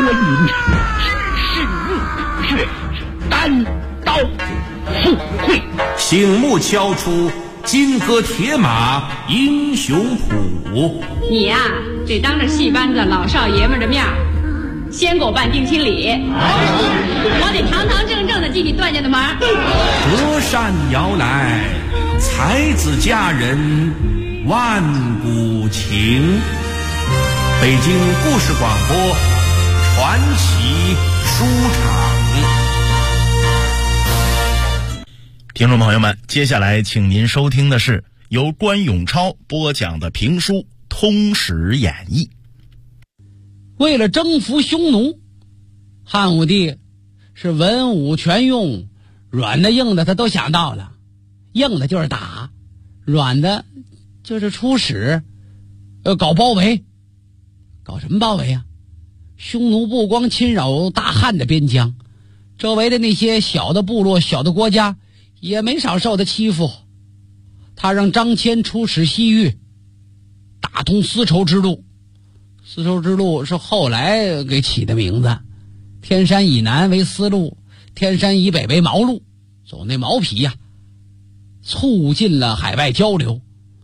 饮只是热血，单刀赴会。 醒目敲出金戈铁马英雄谱。 你呀，得当着戏班子老少爷们的面先给我办定亲礼，我得堂堂正正的继你段家的忙。 隔山遥来，才子佳人万古情。北京故事广播传奇书场。 听众朋友们，接下来请您收听的是由关永超播讲的评书《通史演义》。 为了征服匈奴，汉武帝是文武全用，软的硬的他都想到了。硬的就是打，软的就是出使，搞包围。搞什么包围啊？匈奴不光侵扰大汉的边疆，周围的那些小的部落、小的国家也没少受他欺负。他让张骞出使西域，打通丝绸之路。丝绸之路是后来给起的名字，天山以南为丝路，天山以北为毛路，走那毛皮呀，促进了海外交流。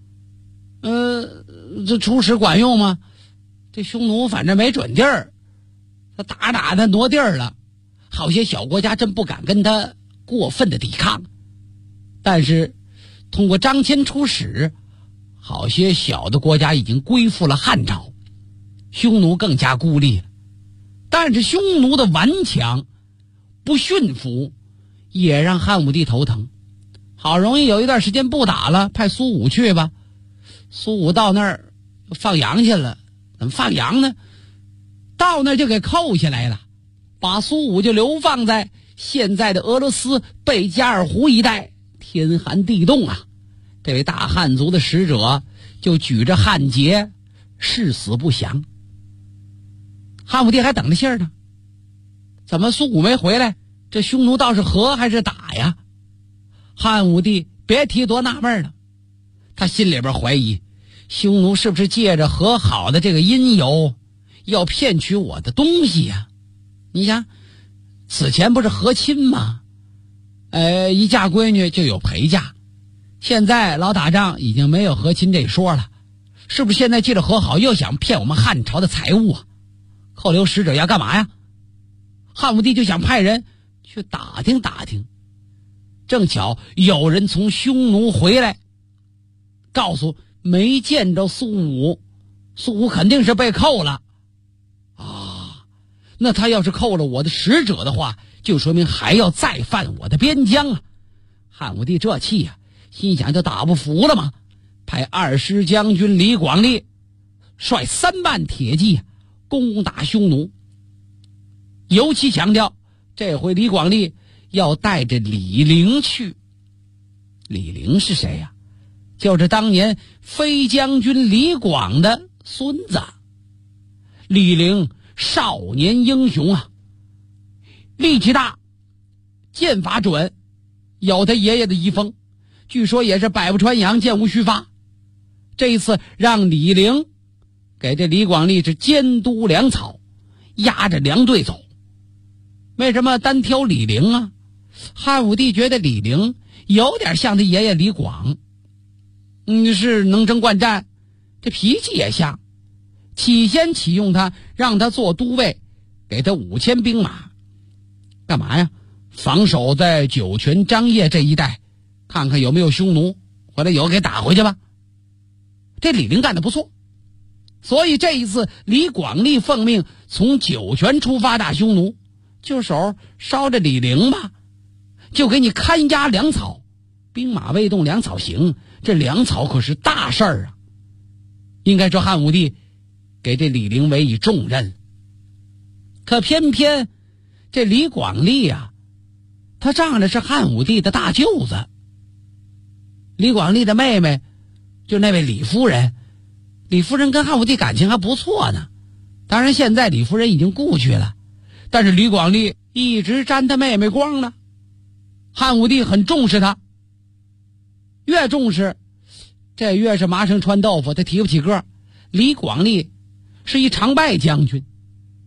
这出使管用吗？这匈奴反正没准地儿，他打他挪地儿了，好些小国家真不敢跟他过分的抵抗。但是通过张骞出使，好些小的国家已经归附了汉朝，匈奴更加孤立了。但是匈奴的顽强不驯服也让汉武帝头疼。好容易有一段时间不打了，派苏武去吧。苏武到那儿放羊去了，怎么放羊呢？到那儿就给扣下来了，把苏武就流放在现在的俄罗斯贝加尔湖一带。天寒地冻啊，这位大汉族的使者就举着汉节誓死不降。汉武帝还等着信儿呢，怎么苏武没回来？这匈奴倒是和还是打呀？汉武帝别提多纳闷了，他心里边怀疑匈奴是不是借着和好的这个因由要骗取我的东西呀？你想此前不是和亲吗？一嫁闺女就有陪嫁，现在老打仗已经没有和亲这说了，是不是现在借着和好又想骗我们汉朝的财物啊？扣留使者要干嘛呀？汉武帝就想派人去打听打听。正巧有人从匈奴回来，告诉没见着苏武，苏武肯定是被扣了啊。那他要是扣了我的使者的话，就说明还要再犯我的边疆啊！汉武帝这气呀，心想就打不服了吗？派二师将军李广利率3万铁骑攻打匈奴。尤其强调，这回李广利要带着李陵去。李陵是谁呀？就是当年飞将军李广的孙子。李陵少年英雄啊，力气大，剑法准，有他爷爷的遗风，据说也是百步穿杨，箭无虚发。这一次让李陵给这李广利是监督粮草，压着粮队走。为什么单挑李陵啊？汉武帝觉得李陵有点像他爷爷李广，是能征惯战，这脾气也像。起先启用他，让他做都尉，给他5000兵马，干嘛呀？防守在酒泉张掖这一带，看看有没有匈奴，回来有给打回去吧。这李陵干得不错，所以这一次李广利奉命从酒泉出发打匈奴，就手捎着李陵吧，就给你看押粮草。兵马未动，粮草行，这粮草可是大事儿啊。应该说汉武帝给这李陵委以重任。可偏偏这李广利啊，他仗着是汉武帝的大舅子。李广利的妹妹就那位李夫人，李夫人跟汉武帝感情还不错呢。当然现在李夫人已经故去了，但是李广利一直沾他妹妹光呢。汉武帝很重视他，越重视这越是麻绳穿豆腐，他提不起个。李广利是一常败将军，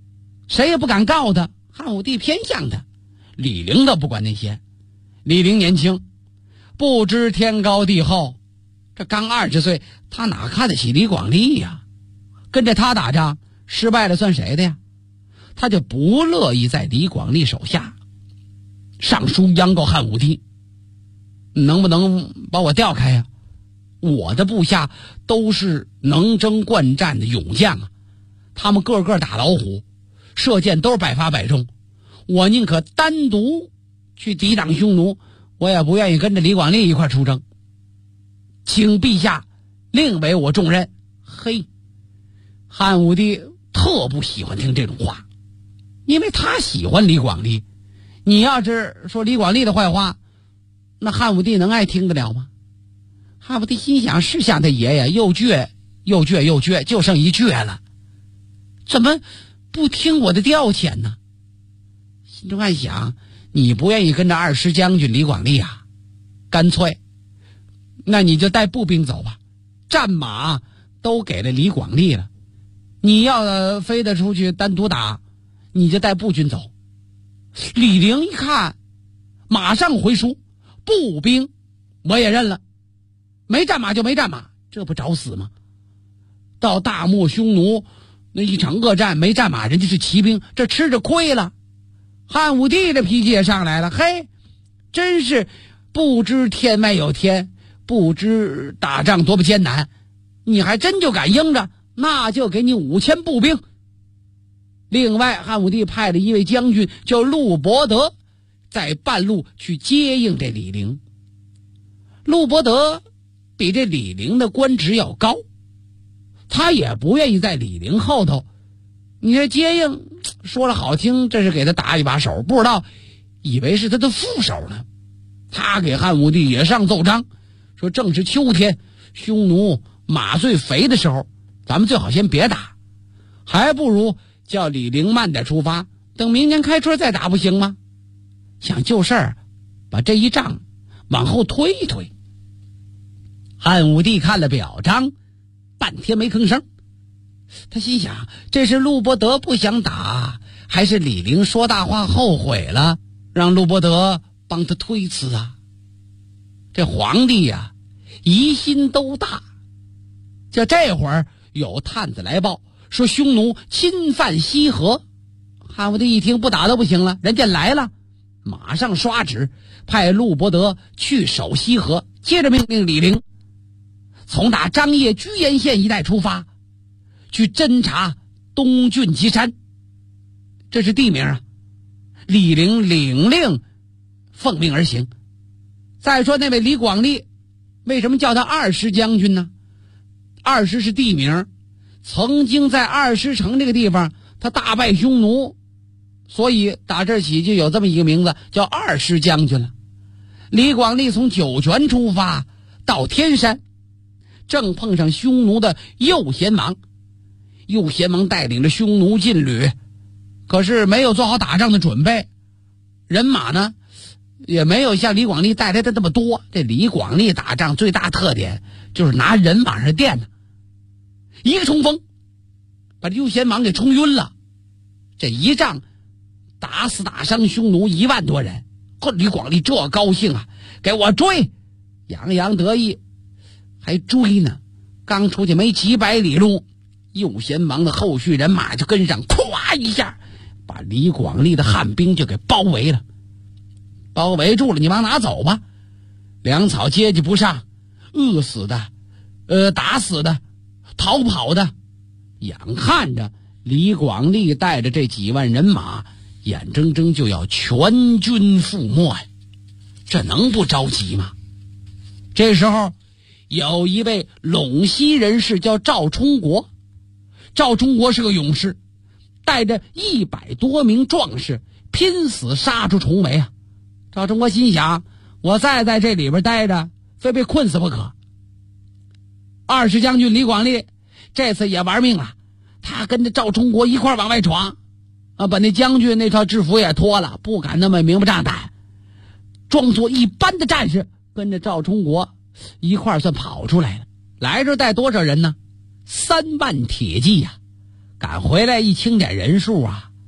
谁也不敢告他。汉武帝偏向他，李陵倒不管那些。李陵年轻，不知天高地厚，这刚20岁，他哪看得起李广利呀？跟着他打仗失败了算谁的呀？他就不乐意在李广利手下，上书央告汉武帝，能不能把我调开呀？我的部下都是能征惯战的勇将啊，他们个个打老虎，射箭都是百发百中，我宁可单独去抵挡匈奴，我也不愿意跟着李广利一块出征，请陛下另为我重任。嘿，汉武帝特不喜欢听这种话，因为他喜欢李广利。你要是说李广利的坏话，那汉武帝能爱听得了吗？汉武帝心想，是像他爷爷又倔又倔又倔，就剩一倔了，怎么不听我的调遣呢？心中暗想，你不愿意跟着二师将军李广利啊，干脆那你就带步兵走吧，战马都给了李广利了，你要飞得出去单独打，你就带步军走。李陵一看，马上回书，步兵我也认了，没战马就没战马，这不找死吗？到大漠匈奴那一场恶战没战马，人家是骑兵，这吃着亏了。汉武帝的脾气也上来了，嘿，真是不知天外有天，不知打仗多么艰难，你还真就敢应着，那就给你5000步兵。另外汉武帝派了一位将军叫陆伯德，在半路去接应这李陵。陆伯德比这李陵的官职要高，他也不愿意在李陵后头，你这接应说了好听，这是给他打一把手，不知道以为是他的副手呢。他给汉武帝也上奏章，说正是秋天，匈奴马最肥的时候，咱们最好先别打，还不如叫李陵慢点出发，等明年开春再打不行吗？想就事儿把这一仗往后推一推。汉武帝看了表彰，半天没吭声。他心想，这是陆伯德不想打，还是李陵说大话后悔了，让陆伯德帮他推辞啊？这皇帝呀，疑心都大。就这会儿有探子来报，说匈奴侵犯西河。汉武帝一听，不打都不行了，人家来了，马上刷旨派陆伯德去守西河，接着命令李陵从打张掖居延县一带出发，去侦察东郡岐山，这是地名啊。李陵领令奉命而行。再说那位李广利，为什么叫他二师将军呢？二师是地名，曾经在二师城这个地方他大败匈奴，所以打这儿起就有这么一个名字，叫二师将军了。李广利从酒泉出发到天山，正碰上匈奴的右贤王。右贤王带领着匈奴劲旅，可是没有做好打仗的准备，人马呢也没有像李广利带来的那么多。这李广利打仗最大特点就是拿人往上垫的，一个冲锋把右贤王给冲晕了。这一仗打死打伤匈奴1万多人，李广利这高兴啊，给我追，洋洋得意。还追呢，刚出去没几百里路，右贤王的后续人马就跟上，咵一下把李广利的汉兵就给包围了。包围住了，你往哪走吧？粮草接济不上，饿死的，打死的，逃跑的，眼看着李广利带着这几万人马眼睁睁就要全军覆没呀，这能不着急吗？这时候有一位陇西人士叫赵充国，赵充国是个勇士，带着100多名壮士拼死杀出重围啊！赵充国心想，我再在这里边待着，非被困死不可。二师将军李广利这次也玩命了，他跟着赵充国一块往外闯啊，把那将军那套制服也脱了，不敢那么明目张胆，装作一般的战士，跟着赵充国一块算跑出来了。来这带多少人呢？3万铁骑呀！赶回来一清点人数啊，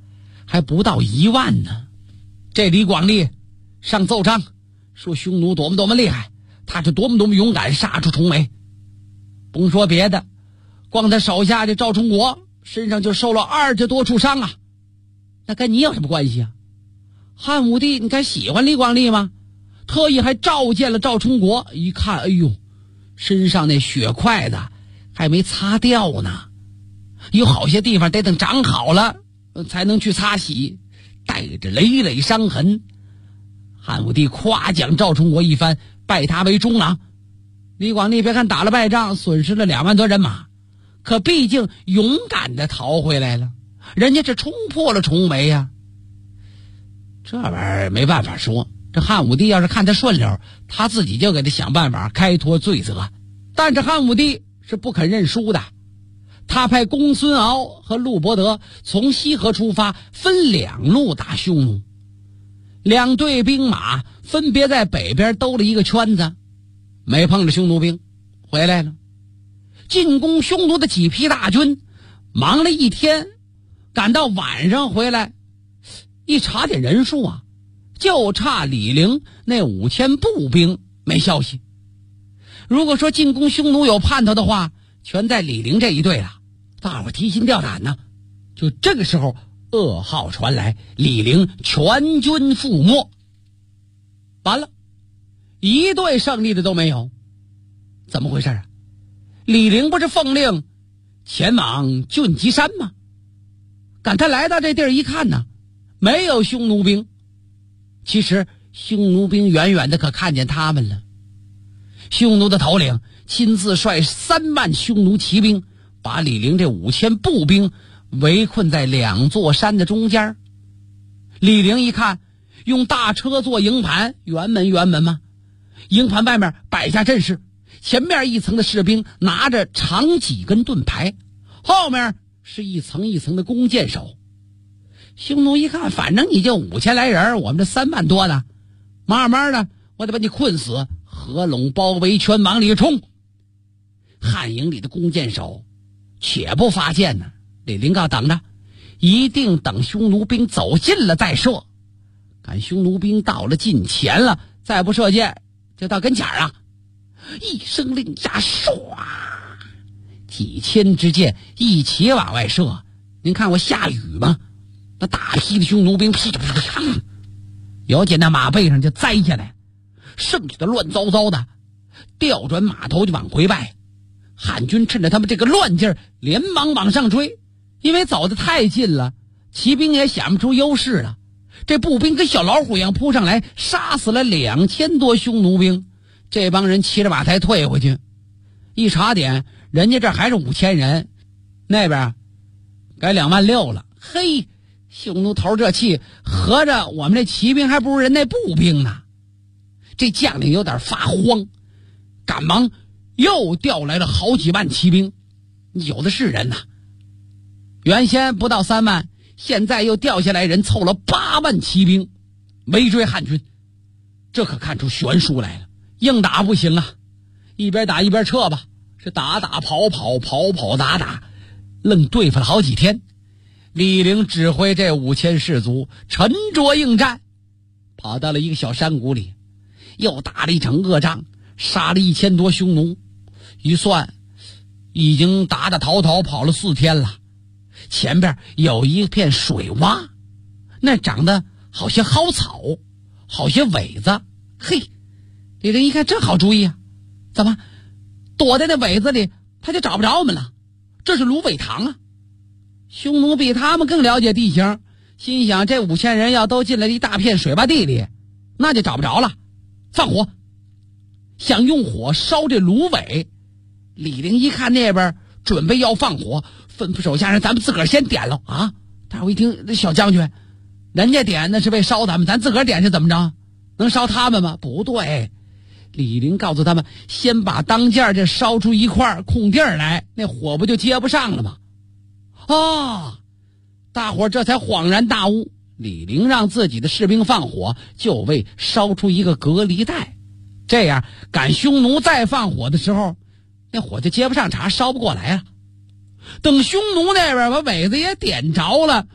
还不到1万呢。这李广利上奏章说匈奴多么厉害，他是多么勇敢，杀出重围。甭说别的，光他手下这赵充国身上就受了20多处伤啊，那跟你有什么关系啊？汉武帝你该喜欢李广利吗？特意还召见了赵充国，一看，哎呦，身上那血块子还没擦掉呢，有好些地方得等长好了才能去擦洗，带着累累伤痕。汉武帝夸奖赵充国一番，拜他为忠郎。李广利别看打了败仗，损失了2万多人马，可毕竟勇敢的逃回来了，人家这冲破了重围呀。这玩意儿没办法说，这汉武帝要是看他顺溜，他自己就给他想办法开脱罪责。但是汉武帝是不肯认输的，他派公孙敖和陆伯德从西河出发，分2路打匈奴。2队兵马分别在北边兜了一个圈子，没碰着匈奴兵，回来了。进攻匈奴的几批大军忙了一天，赶到晚上回来，一查点人数啊，就差李陵那5000步兵没消息。如果说进攻匈奴有盼头的话，全在李陵这一队了，大伙提心吊胆呢。就这个时候，噩耗传来，李陵全军覆没。完了，一队胜利的都没有，怎么回事啊？李陵不是奉令前往郡吉山吗？赶他来到这地儿一看呢，没有匈奴兵。其实匈奴兵远远的可看见他们了。匈奴的头领亲自率3万匈奴骑兵，把李陵这5000步兵围困在2座山的中间。李陵一看，用大车做营盘，辕门嘛，营盘外面摆下阵势，前面一层的士兵拿着长戟跟盾牌，后面是一层一层的弓箭手。匈奴一看，反正你就5000来人，我们这3万多的，慢慢的我得把你困死，合拢包围圈往里冲。汉营里的弓箭手且不发箭呢，李陵告等着，一定等匈奴兵走近了再射。看匈奴兵到了近前了，再不射箭就到跟前啊！一声令下，唰，几千支箭一起往外射。您看过下雨吗？那大批的匈奴兵噼里啪啦，有捡那马背上就栽下来，剩下的乱糟糟的，调转马头就往回败。汉军趁着他们这个乱劲儿，连忙往上追，因为走得太近了，骑兵也显不出优势了。这步兵跟小老虎一样扑上来，杀死了2000多匈奴兵。这帮人骑着马才退回去，一查点，人家这还是5000人，那边该2万6了。嘿，匈奴头这气，合着我们这骑兵还不如人那步兵呢。这将领有点发慌，赶忙又调来了好几万骑兵，有的是人呐。原先不到3万，现在又调下来人，凑了8万骑兵围追汉军。这可看出悬殊来了，硬打不行啊，一边打一边撤吧，是打打跑跑，跑跑打打，愣对付了好几天。李陵指挥这5000士卒沉着应战，跑到了一个小山谷里，又打了一场恶仗，杀了1000多匈奴。一算已经打打逃逃跑了4天了。前边有一片水洼，那长得好些蒿草，好些苇子。嘿，李陵一看这好主意啊，怎么躲在那苇子里他就找不着我们了？这是芦苇塘啊。匈奴比他们更了解地形，心想这5000人要都进来一大片水洼地里，那就找不着了。放火，想用火烧这芦苇。李陵一看那边准备要放火，吩咐手下人咱们自个儿先点了啊！大伙一听，小将军，人家点那是为烧咱们，咱自个儿点是怎么着？能烧他们吗？不对，李陵告诉他们，先把当间这烧出一块空地儿来，那火不就接不上了吗？啊！大伙这才恍然大悟，李陵让自己的士兵放火，就为烧出一个隔离带，这样赶匈奴再放火的时候，那火就接不上茬，烧不过来了。等匈奴那边把苇子也点着了，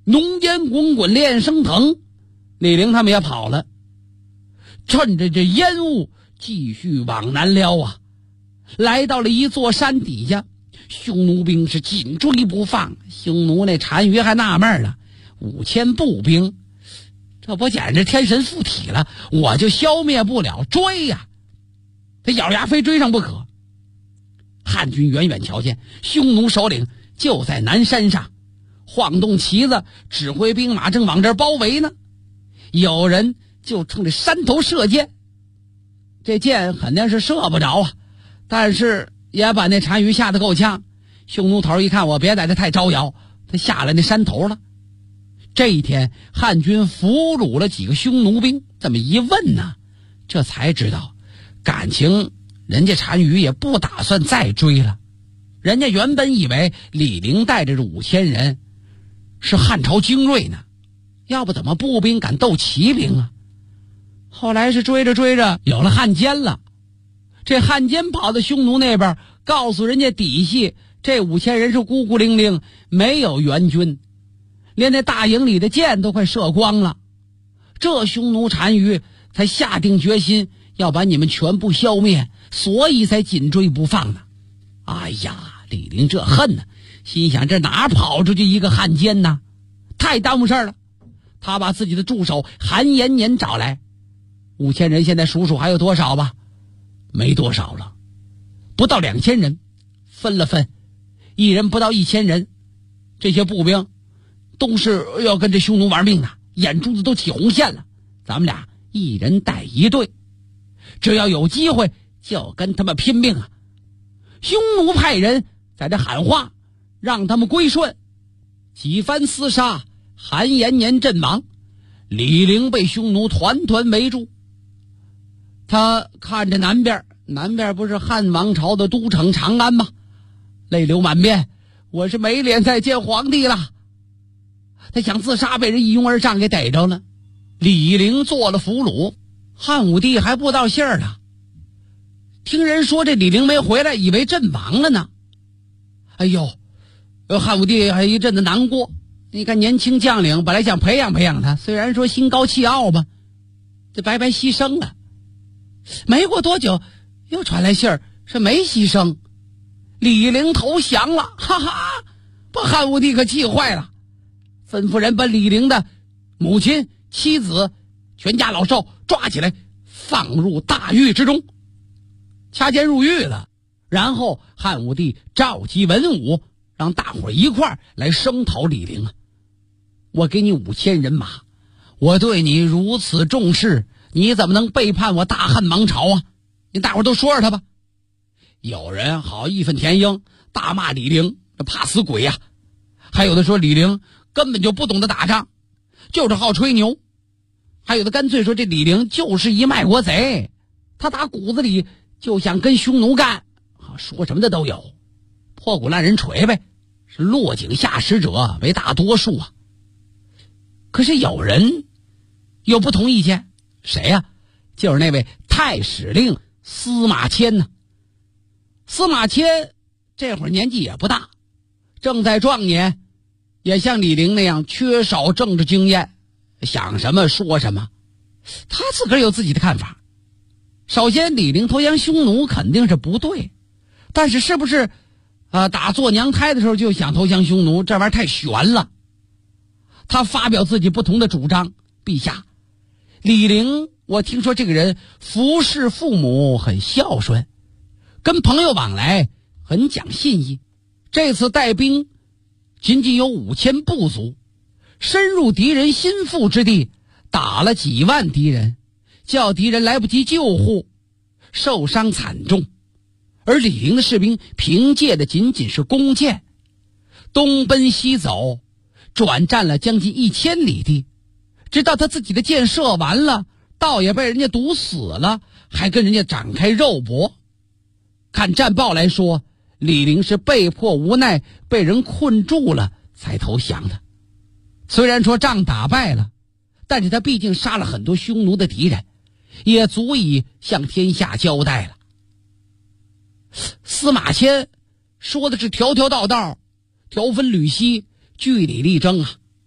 浓烟滚滚，烈声腾，李陵他们也跑了，趁着这烟雾继续往南撩啊，来到了一座山底下，匈奴兵是紧追不放。匈奴那单于还纳闷了，5000步兵，这不简直天神附体了，我就消灭不了，追呀！他咬牙非追上不可。汉军远远瞧见匈奴首领就在南山上，晃动旗子，指挥兵马正往这儿包围呢。有人就冲着山头射箭，这箭肯定是射不着啊，但是也把那单于吓得够呛。匈奴头一看，我别在这太招摇，他下了那山头了。这一天汉军俘虏了几个匈奴兵，这么一问呢，这才知道感情人家单于也不打算再追了。人家原本以为李陵带着这5000人是汉朝精锐呢，要不怎么步兵敢斗骑兵啊？后来是追着追着有了汉奸了，这汉奸跑到匈奴那边，告诉人家底细，这5000人是孤孤零零，没有援军，连那大营里的箭都快射光了。这匈奴单于才下定决心要把你们全部消灭，所以才紧追不放呢。哎呀，李陵这恨呢，心想这哪跑出去一个汉奸呢，太耽误事儿了。他把自己的助手韩延年找来，5000人现在数数还有多少吧？没多少了，不到2000人，分了分，一人不到1000人。这些步兵都是要跟这匈奴玩命的，眼珠子都起红线了。咱们俩一人带一队，只要有机会就跟他们拼命啊！匈奴派人在这喊话，让他们归顺。几番厮杀，韩延年阵亡，李陵被匈奴团团围住。他看着南边不是汉王朝的都城长安吗？泪流满面，我是没脸再见皇帝了。他想自杀，被人一拥而上给逮着了。李陵做了俘虏，汉武帝还不到信儿呢。听人说这李陵没回来，以为阵亡了呢。哎呦，汉武帝还一阵子难过。你看年轻将领本来想培养培养他，虽然说心高气傲吧，这白白牺牲了。没过多久又传来信儿，是没牺牲，李陵投降了。哈哈，把汉武帝可气坏了，吩咐人把李陵的母亲妻子全家老少抓起来放入大狱之中，掐尖入狱了。然后汉武帝召集文武，让大伙一块儿来声讨李陵啊！我给你5000人马，我对你如此重视，你怎么能背叛我大汉王朝啊？你大伙都说说他吧。有人好义愤填膺，大骂李陵这怕死鬼呀！还有的说李陵根本就不懂得打仗，就是好吹牛。还有的干脆说这李陵就是一卖国贼，他打骨子里就想跟匈奴干，说什么的都有，破鼓烂人锤呗，是落井下石者为大多数啊。可是有人有不同意见，谁呀？就是那位太史令司马迁呢。司马迁这会儿年纪也不大，正在壮年，也像李陵那样缺少政治经验，想什么说什么。他自个儿有自己的看法。首先李陵投降匈奴肯定是不对，但是是不是打做娘胎的时候就想投降匈奴，这玩意儿太悬了。他发表自己不同的主张。陛下，李陵我听说这个人服侍父母很孝顺，跟朋友往来很讲信义，这次带兵仅仅有5000部族，深入敌人心腹之地，打了几万敌人，叫敌人来不及救护，受伤惨重。而李陵的士兵凭借的仅仅是弓箭，东奔西走，转战了将近1000里地，直到他自己的箭射完了，道也被人家毒死了，还跟人家展开肉搏。看战报来说，李陵是被迫无奈被人困住了才投降的。虽然说仗打败了，但是他毕竟杀了很多匈奴的敌人，也足以向天下交代了。司马迁说的是条条道道，条分缕析，据理力争啊。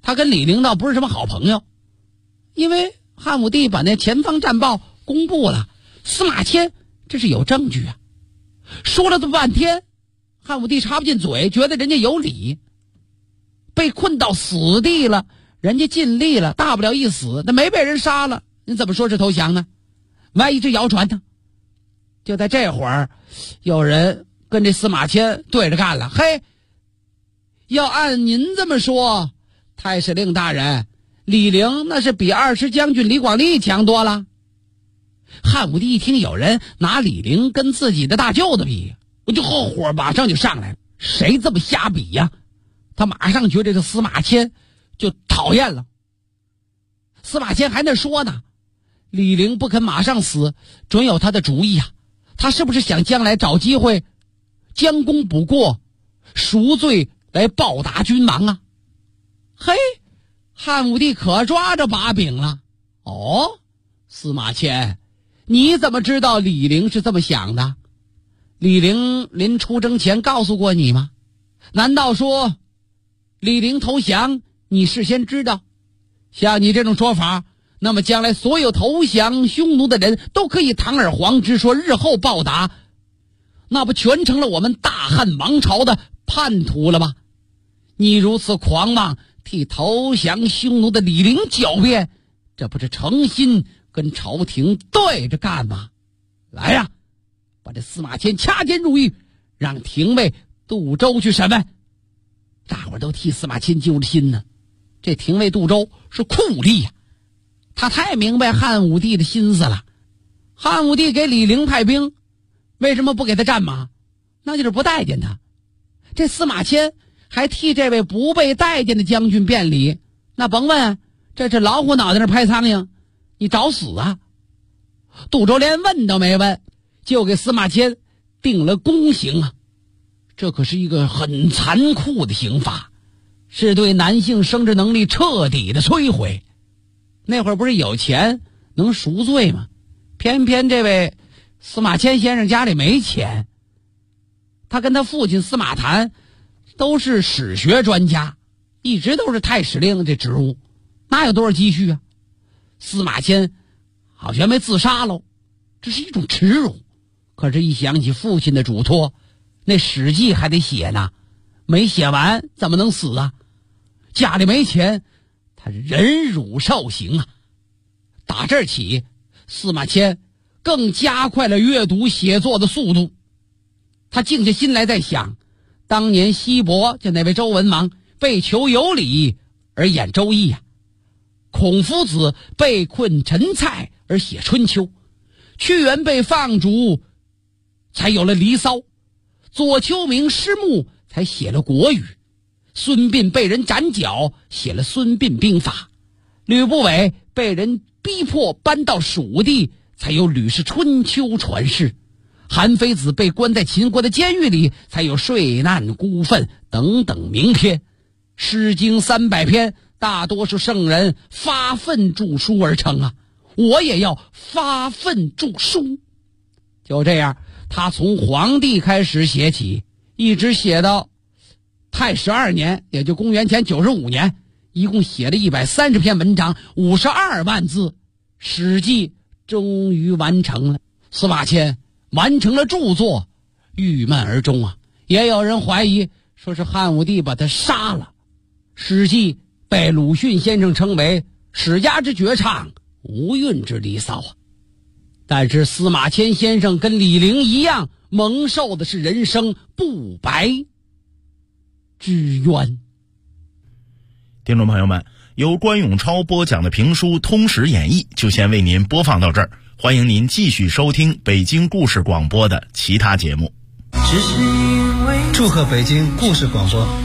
他跟李陵倒不是什么好朋友，因为汉武帝把那前方战报公布了，司马迁这是有证据啊。说了这么半天，汉武帝插不进嘴，觉得人家有理，被困到死地了，人家尽力了，大不了一死，那没被人杀了，你怎么说是投降呢？万一这谣传呢？就在这会儿，有人跟这司马迁对着干了。嘿，要按您这么说，太史令大人，李陵那是比20将军李广利强多了。汉武帝一听有人拿李陵跟自己的大舅子比，我就后火马上就上来了。谁这么瞎比呀？他马上觉得这司马迁就讨厌了。司马迁还那说呢，李陵不肯马上死，准有他的主意啊。他是不是想将来找机会将功补过，赎罪来报答君王啊？嘿，汉武帝可抓着把柄了。哦，司马迁，你怎么知道李陵是这么想的？李陵临出征前告诉过你吗？难道说李陵投降你事先知道？像你这种说法，那么将来所有投降匈奴的人都可以堂而皇之说日后报答，那不全成了我们大汉王朝的叛徒了吗？你如此狂妄，替投降匈奴的李陵狡辩，这不是诚心跟朝廷对着干吗？来呀，把这司马迁掐监入狱，让廷尉杜周去审问。大伙儿都替司马迁揪着心呢。这廷尉杜周是酷吏呀，他太明白汉武帝的心思了。汉武帝给李陵派兵，为什么不给他战马？那就是不待见他。这司马迁还替这位不被待见的将军辩理，那甭问，这是老虎脑袋那拍苍蝇，你找死啊！杜周连问都没问，就给司马迁定了宫刑啊！这可是一个很残酷的刑罚，是对男性生殖能力彻底的摧毁。那会儿不是有钱能赎罪吗？偏偏这位司马迁先生家里没钱，他跟他父亲司马谈都是史学专家，一直都是太史令这职务，哪有多少积蓄啊？司马迁好像没自杀喽，这是一种耻辱。可是一想起父亲的嘱托，那史记还得写呢，没写完怎么能死啊？家里没钱，他忍辱受刑啊。打这儿起，司马迁更加快了阅读写作的速度。他静下心来在想，当年西伯就那位周文王被求有礼而演周易啊，孔夫子被困陈蔡而写春秋，屈原被放逐才有了离骚，左丘明失墓才写了国语，孙膑被人斩脚写了孙膑兵法，吕不韦被人逼迫搬到蜀地才有吕氏春秋传世，韩非子被关在秦国的监狱里才有睡难孤愤等等名篇。诗经300篇大多数圣人发愤著书而成啊，我也要发愤著书。就这样，他从皇帝开始写起，一直写到太史2年，也就公元前95年，一共写了130篇文章，52万字，史记终于完成了。司马迁完成了著作，郁闷而终啊！也有人怀疑说是汉武帝把他杀了。史记被鲁迅先生称为史家之绝唱，无韵之离骚啊。但是司马迁先生跟李陵一样，蒙受的是人生不白之冤。 听众朋友们，由关永超播讲的评书《通史演义》就先为您播放到这儿，欢迎您继续收听北京故事广播的其他节目。 祝贺北京故事广播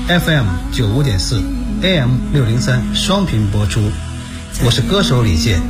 FM95.4 AM603 双频播出，我是歌手李健。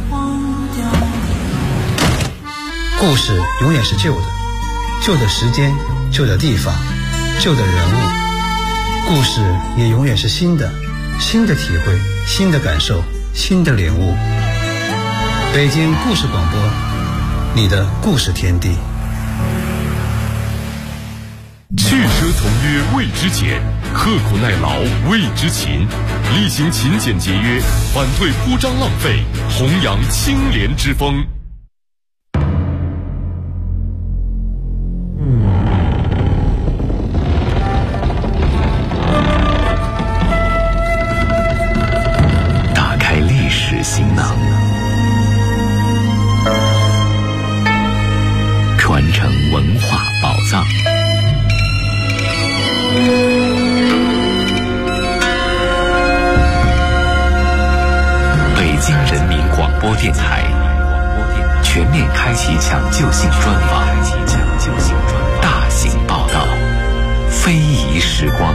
故事永远是旧的，旧的时间，旧的地方，旧的人物。故事也永远是新的，新的体会，新的感受，新的领悟。北京故事广播，你的故事天地。 汽车从约未之前， 刻苦耐劳为之勤，厉行勤俭节约，反对铺张浪费，弘扬清廉之风。 打开历史行囊，传承文化宝藏。北京人民广播电台全面开启抢救性专访，大型报道，非遗时光。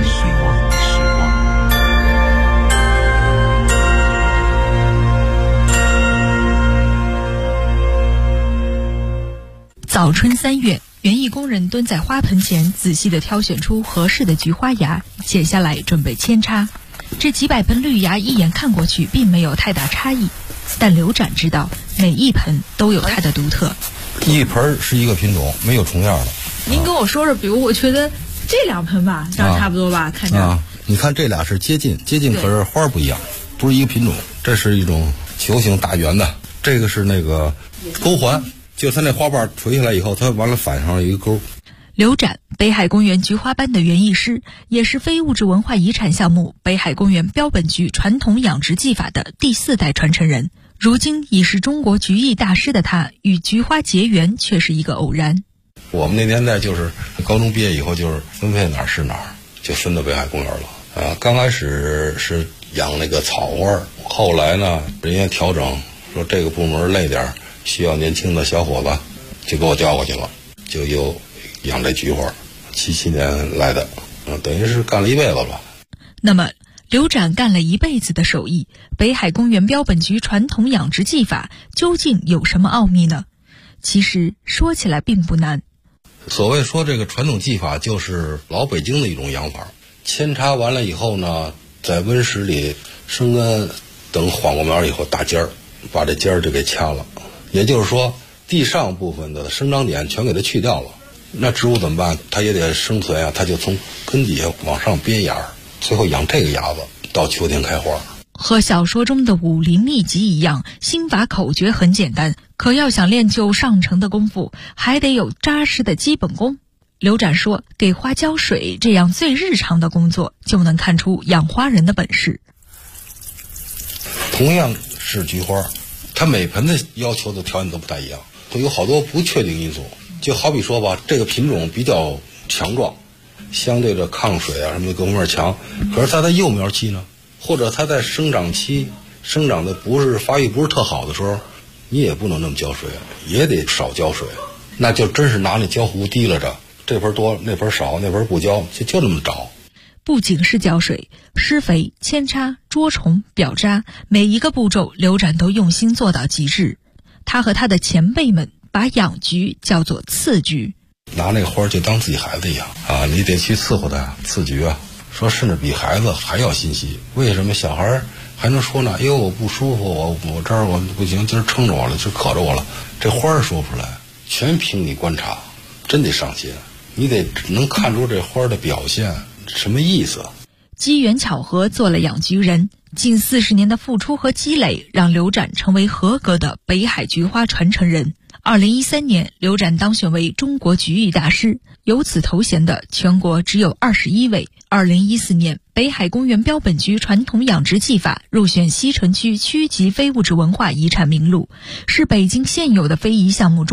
早春3月，园艺工人蹲在花盆前，仔细地挑选出合适的菊花芽，剪下来准备扦插。这几百盆绿芽一眼看过去并没有太大差异，但刘展知道每一盆都有它的独特。 一盆是一个品种，没有重样的。 您跟我说说，比如我觉得这2盆吧，这样差不多吧，看着。 你看这俩是接近，可是花不一样，不是一个品种。这是一种球形大圆的，这个是那个钩环。就它那花瓣垂下来以后，它完了反上了一个钩。 刘展，北海公园菊花班的园艺师，也是非物质文化遗产项目北海公园标本菊传统养殖技法的第4代传承人。如今已是中国菊艺大师的他，与菊花结缘却是一个偶然。 我们那年代就是高中毕业以后，就是分配哪儿是哪儿，就分到北海公园了。刚开始是养那个草花，后来呢，人家调整说这个部门累点，需要年轻的小伙子，就给我调过去了，就又养这菊花，77年来的，等于是干了一辈子了。 那么刘展干了一辈子的手艺，北海公园标本菊传统养殖技法究竟有什么奥秘呢？其实说起来并不难。 所谓说这个传统技法，就是老北京的一种养法。扦插完了以后呢，在温室里生根，等缓过苗以后打尖儿，把这尖儿就给掐了。也就是说，地上部分的生长点全给它去掉了。那植物怎么办？它也得生存啊，它就从根底下往上编芽，最后养这个芽子，到秋天开花。 和小说中的武林秘籍一样，心法口诀很简单，可要想练就上乘的功夫，还得有扎实的基本功。刘展说，给花浇水这样最日常的工作，就能看出养花人的本事。 同样是菊花，它每盆的要求的条件都不太一样，会有好多不确定因素。就好比说吧，这个品种比较强壮，相对的抗水啊什么的各方面强，可是它在幼苗期呢，或者它在生长期生长的发育不是特好的时候，你也不能那么浇水，也得少浇水，那就真是拿那浇壶提了着，这盆多那盆少，那盆不浇，就这么着。 不仅是浇水，施肥、扦插、捉虫、表渣，每一个步骤刘展都用心做到极致。他和他的前辈们把养菊叫做刺菊， 拿那个花就当自己孩子一样啊，你得去伺候它，刺菊啊，说甚至比孩子还要心细。为什么小孩还能说呢？我不舒服，我这儿我不行，今儿撑着我了，今儿渴着我了。这花说不出来，全凭你观察，真得上心，你得能看出这花的表现什么意思。 机缘巧合做了养菊人，近40年的付出和积累，让刘展成为合格的北海菊花传承人。2013年，刘展当选为中国菊艺大师，有此头衔的全国只有21位。2014年，北海公园标本菊传统养殖技法入选西城区区级非物质文化遗产名录，是北京现有的非遗项目中